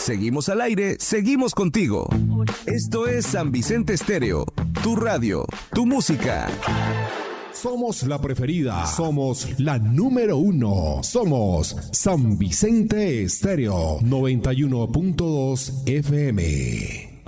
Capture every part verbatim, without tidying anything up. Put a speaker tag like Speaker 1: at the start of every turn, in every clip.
Speaker 1: Seguimos al aire, seguimos contigo. Esto es San Vicente Estéreo, tu radio, tu música.
Speaker 2: Somos la preferida, somos la número uno, somos San Vicente Estéreo noventa y uno punto dos F M.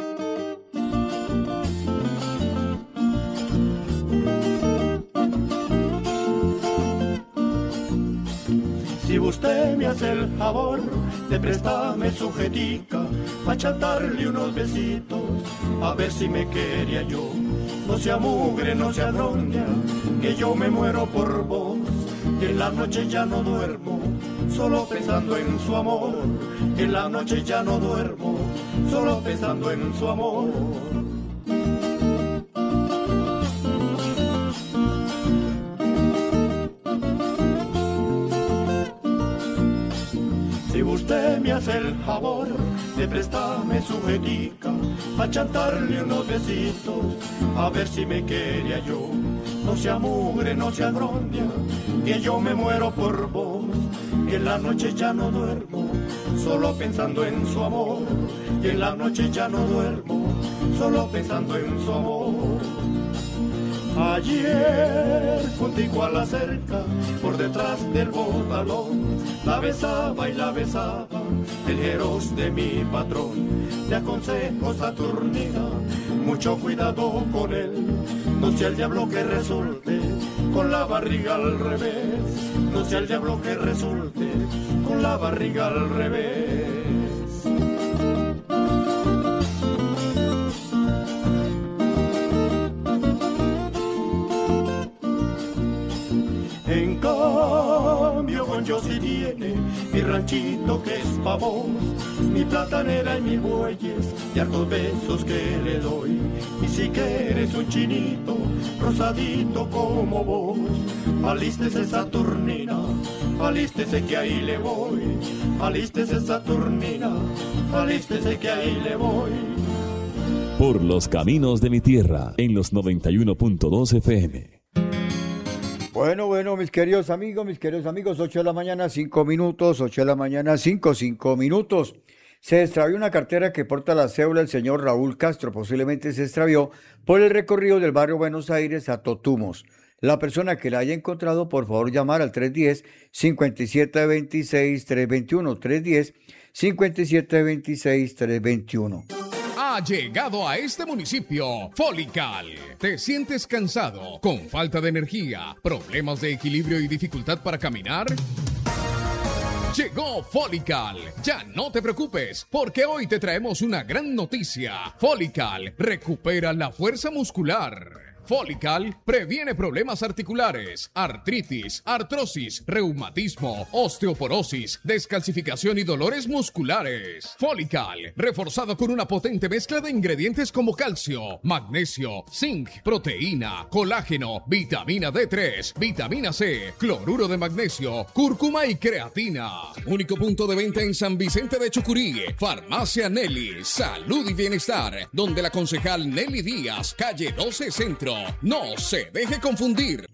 Speaker 3: Si usted me hace el favor de prestarme su jetica, pa' chantarle unos besitos, a ver si me quería yo. No sea mugre, no sea dronia, que yo me muero por vos, que en la noche ya no duermo, solo pensando en su amor, que en la noche ya no duermo, solo pensando en su amor. Si usted me hace el favor de prestarme su jetica, pa' chantarle unos besitos, a ver si me quería yo. No sea mugre, no sea grondia, que yo me muero por vos, que en la noche ya no duermo, solo pensando en su amor, que en la noche ya no duermo, solo pensando en su amor. Ayer, contigo a la cerca, por detrás del botalón, la besaba y la besaba, el Jeros de mi patrón. Le aconsejo, Saturnina, mucho cuidado con él, no sea el diablo que resulte con la barriga al revés, no sea el diablo que resulte con la barriga al revés. En cambio con yo si viene mi ranchito que es pa' vos, mi platanera y mis bueyes y hartos besos que le doy. Y si quieres un chinito rosadito como vos, alístese Saturnina, alístese que ahí le voy, alístese Saturnina, alístese que ahí le voy.
Speaker 4: Por los caminos de mi tierra, en los noventa y uno punto dos F M.
Speaker 5: Bueno, bueno, mis queridos amigos, mis queridos amigos, ocho de la mañana, cinco minutos, ocho de la mañana, cinco, cinco minutos. Se extravió una cartera que porta la cédula del señor Raúl Castro, posiblemente se extravió por el recorrido del barrio Buenos Aires a Totumos. La persona que la haya encontrado, por favor, llamar al tres uno cero, cinco siete dos seis, tres dos uno, tres uno cero, cinco siete dos seis, tres dos uno.
Speaker 6: Ha llegado a este municipio Folical. ¿Te sientes cansado, con falta de energía, problemas de equilibrio y dificultad para caminar? Llegó Folical. Ya no te preocupes, porque hoy te traemos una gran noticia. Folical recupera la fuerza muscular. Folical previene problemas articulares, artritis, artrosis, reumatismo, osteoporosis, descalcificación y dolores musculares. Folical, reforzado con una potente mezcla de ingredientes como calcio, magnesio, zinc, proteína, colágeno, vitamina D tres, vitamina C, cloruro de magnesio, cúrcuma y creatina. Único punto de venta en San Vicente de Chucurí, Farmacia Nelly, Salud y Bienestar, donde la concejal Nelly Díaz, calle doce Centro. No se deje confundir.